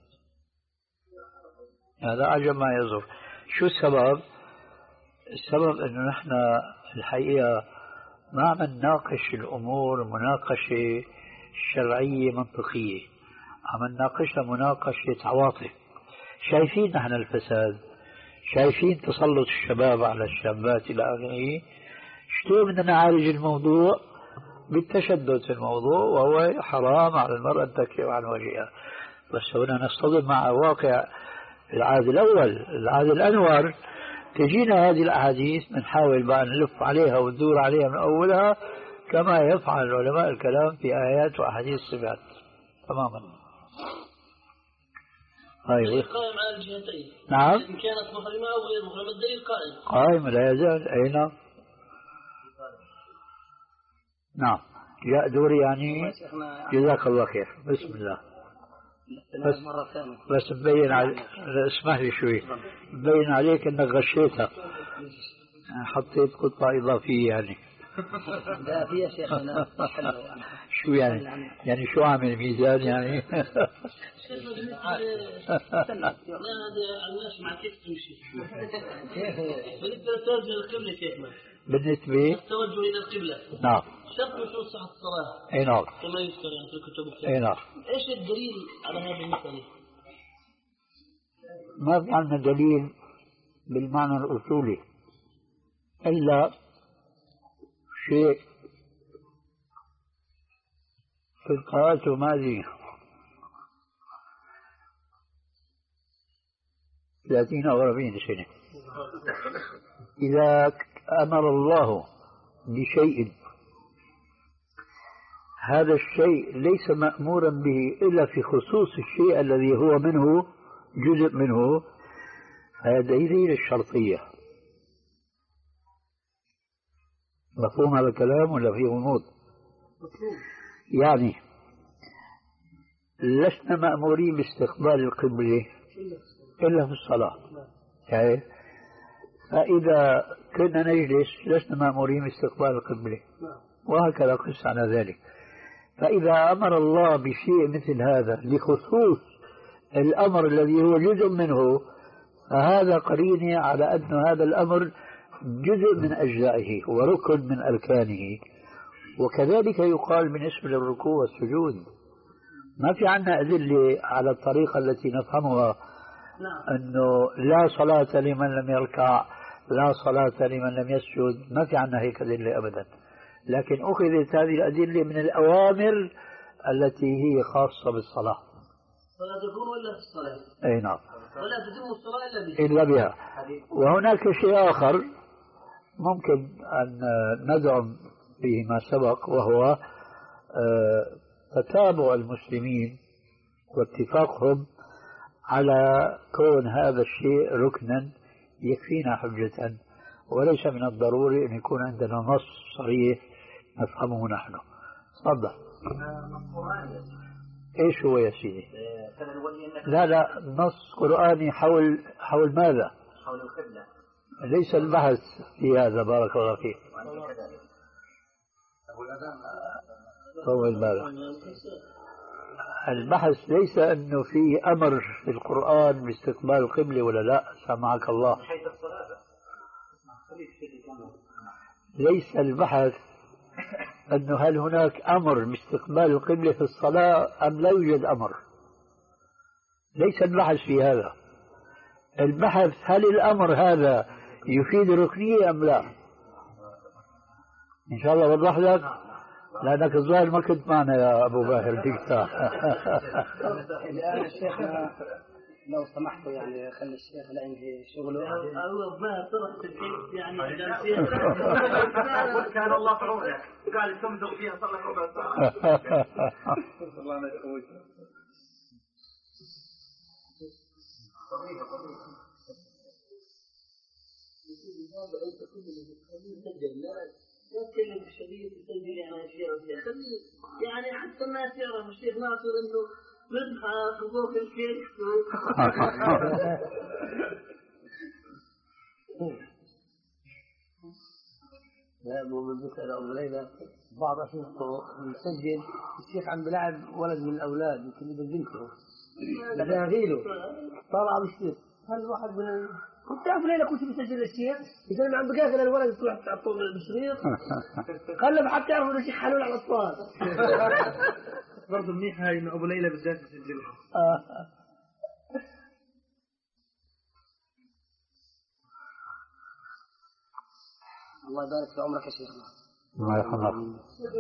هذا أعجب ما يظهر. شو السبب؟ السبب أنه نحن الحقيقة ما عم نناقش الأمور مناقشة شرعية منطقية، عم نناقشها مناقشة عواطف. شايفين نحن الفساد، شايفين تسلط الشباب على الشابات إلى آخره. شلون بدنا نعالج الموضوع؟ بالتشدد في الموضوع، وهو حرام على المرأة أن تكشف عن وجهها. بس هنا نصطدم مع واقع العهد الأول، العهد الأنور. تجينا هذه الأحاديث بنحاول بقى نلف عليها وندور عليها من أولها كما يفعل علماء الكلام في آيات وأحاديث الصفات تماما. الدليل قائم على الجهتين. نعم. إن كانت محرمة أو غير محرمة الدليل قائم. قائم لا يزال. أي نعم. نعم. جاء دوري يعني. جزاك الله خير. بسم الله. بس بس مبين عليك، اسمح لي شوي، مبين عليك انك غشيتها، حطيت قطعة إضافية يعني. لا في شيخنا. شو يعني؟ يعني شو عامل ميزان يعني؟ لا هذا الناس مع كيف تمشي. بالنسبة للتوجه للقبلة شيخنا. بالنسبة التوجه إلى القبلة. نعم. شرط من شروط صحة الصلاة. أي نعم. كما يذكر يعني في الكتب الكتاب. أي نعم. إيش الدليل على هذه المسألة؟ ما في عندنا دليل بالمعنى الأصولي إلا شيء في القراءات الماضية ثلاثين أو أربعين سنة. إذا أمر الله بشيء هذا الشيء ليس مأمورا به إلا في خصوص الشيء الذي هو منه جزء منه، هذا دليل الشرطية. مفهوم هذا الكلام ولا فيه غموض؟ يعني لسنا مأمورين باستقبال القبلة إلا في الصلاة، يعني فإذا كنا نجلس لسنا مأمورين باستقبال القبلة، وهكذا قس على ذلك. فإذا أمر الله بشيء مثل هذا لخصوص الأمر الذي هو جزء منه، فهذا قرينة على أن هذا الأمر جزء من أجزائه وركن من أركانه. وكذلك يقال بالنسبة للركوع والسجود. ما في عنا أدلة على الطريقة التي نفهمها أنه لا صلاة لمن لم يركع، لا صلاة لمن لم يسجد، ما في عنا هيك أدلة أبدا. لكن أخذت هذه الأدلة من الأوامر التي هي خاصة بالصلاة. فلا تكون إلا في الصلاة. أي نعم. ولا تتم الصلاة إلا بها. إلا بها. وهناك شيء آخر ممكن أن ندعم فيه ما سبق، وهو تتابع المسلمين واتفاقهم على كون هذا الشيء ركنا يكفينا حجة، وليس من الضروري أن يكون عندنا نص صريح نفهمه نحن. تفضل. ايش هو يا سيدي؟ لا لا نص قرآني حول حول ماذا؟ حول القبلة. ليس البحث في هذا، بارك الله فيك. هو ماذا؟ البحث ليس انه في امر في القرآن باستقبال القبلة ولا لا، سامعك الله. ليس البحث أنه هل هناك أمر باستقبال القبلة في الصلاة أم لا يوجد أمر. ليس البحث في هذا. البحث هل الأمر هذا يفيد ركنية أم لا. إن شاء الله وضح لك، لأنك الظاهر ما كنت معنا يا أبو باهر دكتور. الآن الشيخ لو سمحتوا يعني خلي الشيخ لا ينهي شغله. الله ما طرحت الحين يعني كان الله طرودك قال تمزق فيها صلى ربع ساعة. الله ما يخوي. لا تكلم بالشديد تسجل يعني اشياء يعني حتى الناس يعرفوا الشيخ ناصر انه بدها فوق الكيك. لا مو من بكرة أو ليلة بعض أشوفه يسجل الشيخ عم بلعب ولد من الأولاد يمكن بنته لكن هذيله طالع بالشيخ هل واحد من كنت تعرف ليلة كنت بسجل الشيخ يقول عم بقاقل الولد تروح تعطوه بالشريط قلب حتى يعرفوا إن الشيخ حلول على الأطفال. برضه منيح هاي إنه أبو ليلى بالذات يسجلها. الله يبارك في عمرك يا شيخنا. الله يرحمك.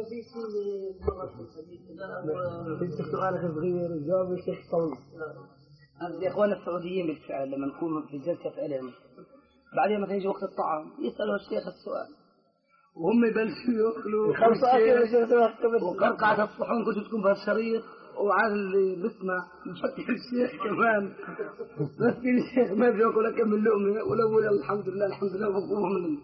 انت سؤالك صغير وجاوب الشيخ طويل. يا اخوان السعوديين بالفعل لما نكون في جلسه علم بعدين ما يجي وقت الطعام يسالوا الشيخ السؤال وهم يبلشوا ياكلوا خمسة اكل وقرقعة الصحون كنت تكون بهالشريط وعاد اللي بسمع يفتح الشيخ كمان بس الشيخ ما بياكل كم لقمه ولا الحمد لله الحمد لله مقوم من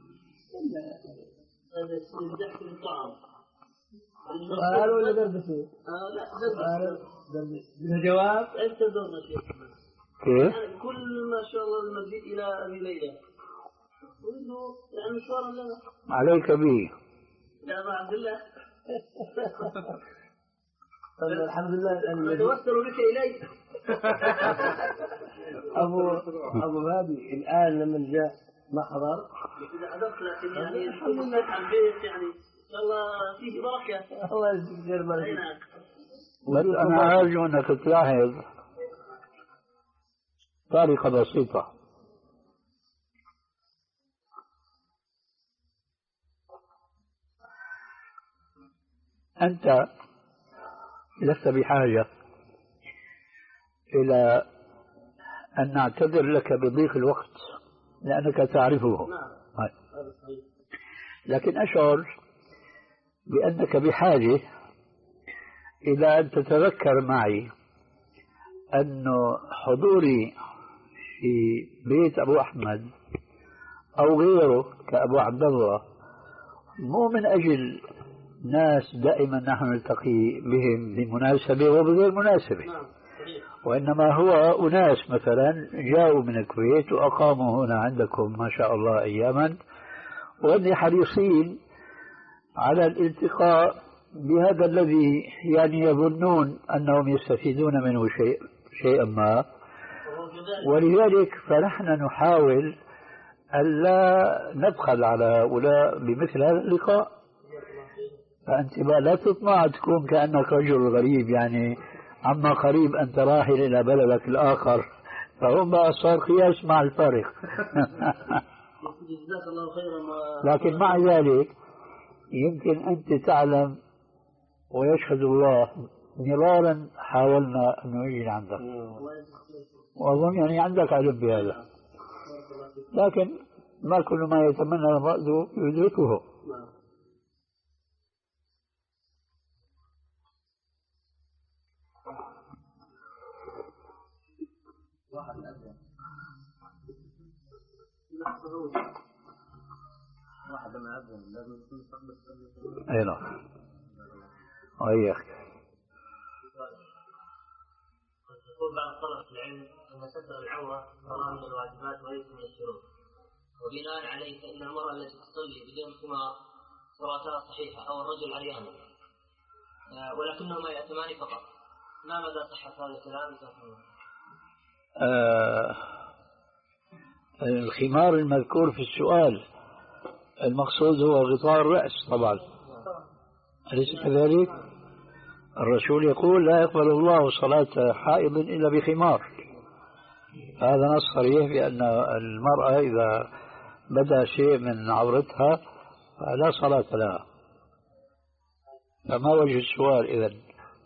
هذا الضحك بالطعام. سؤال ولا دربسي؟ آه لا دربسي. بدها جواب؟ أنت دورنا شيخ. كيف؟ يعني كل ما شاء الله المجيء إلى أبي ليلى. وإنه يعني مشوارا لنا. عليك بي. يا أبا عبد الله. الحمد لله. نتوسل بك إليك. أبو أبو بابي الآن لما جاء ما حضر؟ إذا حضرت لكن يعني الحمد لله على البيت يعني إن شاء الله فيه بركة. الله يجزيك بركة. بس أنا أرجو أنك تلاحظ طريقة بسيطة. أنت لست بحاجة إلى أن نعتذر لك بضيق الوقت لأنك تعرفه. لكن أشعر بأنك بحاجة إلى أن تتذكر معي أن حضوري في بيت أبو أحمد أو غيره كأبو عبد الله مو من أجل ناس دائما نحن نلتقي بهم بمناسبة وبغير مناسبة، وإنما هو أناس مثلا جاءوا من الكويت وأقاموا هنا عندكم ما شاء الله أياما وأني حريصين على الالتقاء بهذا الذي يعني يظنون أنهم يستفيدون منه شيء شيئا ما، ولذلك فنحن نحاول ألا نبخل على هؤلاء بمثل هذا اللقاء. فأنت لا تطمع تكون كأنك رجل غريب يعني عما قريب أنت راحل إلى بلدك الآخر، فهم بقى صار قياس مع الفارق. لكن مع ذلك يمكن أنت تعلم ويشهد الله مرارا حاولنا أن نجي عندك، وأظن يعني عندك علم بهذا، لكن ما كل ما يتمنى المرء يدركه. واحد لما يأذن لازم يكون يستقبل. أي نعم. أي أخي. يقول بعض طلبة العلم أن ستر العورة صلاة من الواجبات وليس من الشروط، وبناء عليه فإن المرأة التي تصلي بدون خمار صلاتها صحيحة أو الرجل عريان ولكنهما يأتمان فقط، ما مدى صحة هذا الكلام؟ آه الخمار المذكور في السؤال المقصود هو غطاء الرأس طبعا، أليس كذلك؟ الرسول يقول لا يقبل الله صلاة حائض إلا بخمار. هذا نص صريح بأن المرأة إذا بدا شيء من عورتها فلا صلاة لها. فما وجه السؤال إذن؟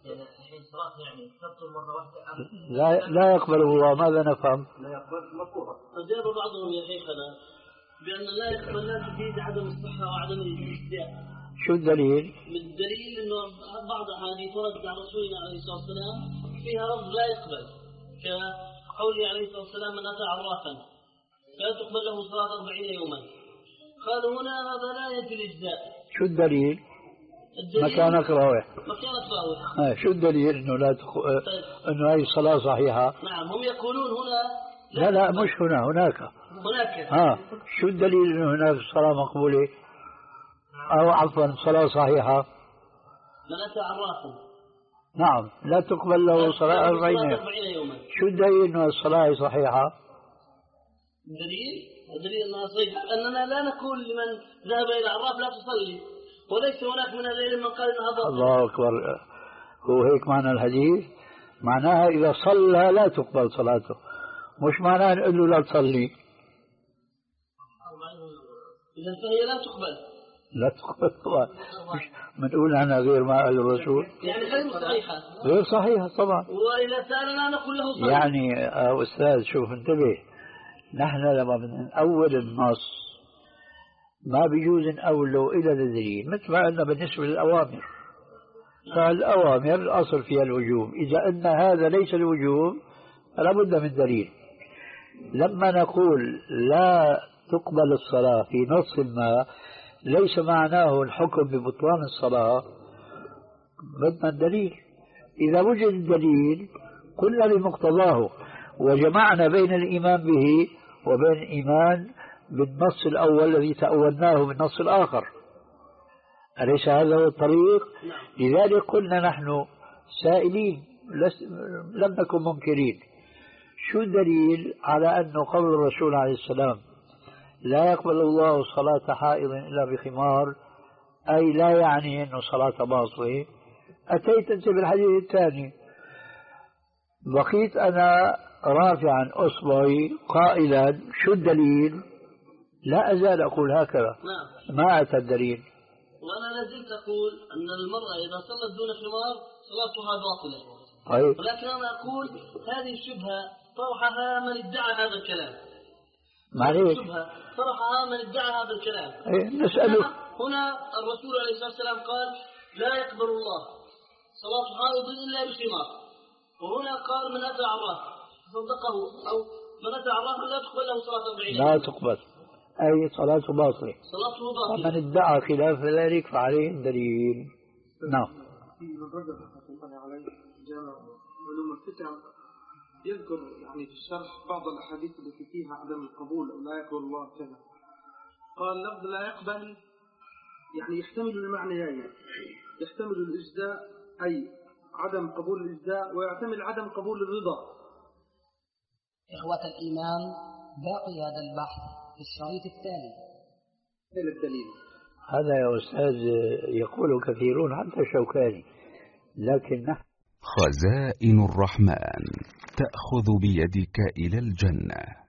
لا لا يقبله الله، ماذا نفهم؟ لا يقبل مطلوبة. أجاب بعضهم يا شيخنا بأن لا يقبل لا تفيد عدم الصحة وعدم الاجتهاد. شو الدليل؟ الدليل أنه بعض أحاديث ورد عن رسولنا عليه الصلاة والسلام فيها لفظ لا يقبل، كقوله عليه الصلاة والسلام من أتى عرافا لا تقبل له صلاة أربعين يوما. قالوا هنا هذا لا يجوز الإجزاء. شو الدليل؟ مكانك راوح. مكانك راوح. شو الدليل انه لا تخ... انه هذه الصلاة صحيحة؟ نعم هم يقولون هنا لا لا مش هنا هناك. هناك. ها شو الدليل انه هناك الصلاة مقبولة؟ او عفوا صلاة صحيحة؟ من أتى عرافا. نعم لا تقبل له صلاة أربعين يوما. شو الدليل انه الصلاة صحيحة؟ الدليل الدليل انها صحيحة اننا لا نقول لمن ذهب الى عراف لا تصلي، وليس هناك من العلم من قال انها باطلة. الله اكبر. هو هيك معنى الحديث؟ معناها اذا صلى لا تقبل صلاته، مش معناها نقول له لا تصلي. اذا فهي لا تقبل. لا تقبل طبعا. بنقول عنها غير ما قال الرسول. يعني غير صحيحة. غير صحيحة طبعا. واذا سالنا نقول له صلي. يعني يا استاذ شوف انتبه، نحن لما بنأول النص ما بيجوز نأوله إلى الدليل، مثل ما قلنا بالنسبة للأوامر. فالأوامر الأصل فيها الوجوب، إذا أن هذا ليس الوجوب فلا بد من دليل. لما نقول لا تقبل الصلاة في نص ما ليس معناه الحكم ببطلان الصلاة، بدنا الدليل. إذا وجد الدليل قلنا بمقتضاه، وجمعنا بين الإيمان به وبين الإيمان بالنص الأول الذي تأولناه بالنص الآخر. أليس هذا هو الطريق؟ لذلك قلنا نحن سائلين لم نكن منكرين. شو الدليل على أنه قول الرسول عليه السلام لا يقبل الله صلاة حائض إلا بخمار، أي لا يعني أنه صلاة باطلة؟ أتيت أنت بالحديث الثاني، بقيت أنا رافعا أصبعي قائلا شو الدليل؟ لا أزال أقول هكذا. نعم. ما أتى الدليل. وأنا لازلت أقول أن المرأة إذا صلت دون خمار صلاتها باطلة. طيب. ولكن أنا أقول هذه الشبهة طرحها من ادعى هذا الكلام. معليش. الشبهة طرحها من ادعى هذا الكلام. أي نسأله. هنا الرسول عليه الصلاة والسلام قال لا يقبل الله صلاة حائض إلا بخمار، وهنا قال من أتى عراف صدقه أو من أتى عراف لا تقبل له صلاة أربعين. لا تقبل، أي صلاة باطلة. صلاته باطلة. ومن ادعى خلاف ذلك فعليه الدليل. نعم. في من رجل رحمة الله عليه جامع علوم الفتن يذكر يعني في الشرح بعض الأحاديث التي فيها عدم القبول أو لا يقبل الله كذا. قال لفظ لا يقبل يعني يحتمل المعنيين، يحتمل الإجزاء أي عدم قبول الإجزاء، ويحتمل عدم قبول الرضا. إخوة الإيمان باقي هذا البحث في الشريط التالي. إلى الدليل هذا يا أستاذ يقول كثيرون حتى شوكاني، لكن نحن خزائن الرحمن تأخذ بيدك إلى الجنة.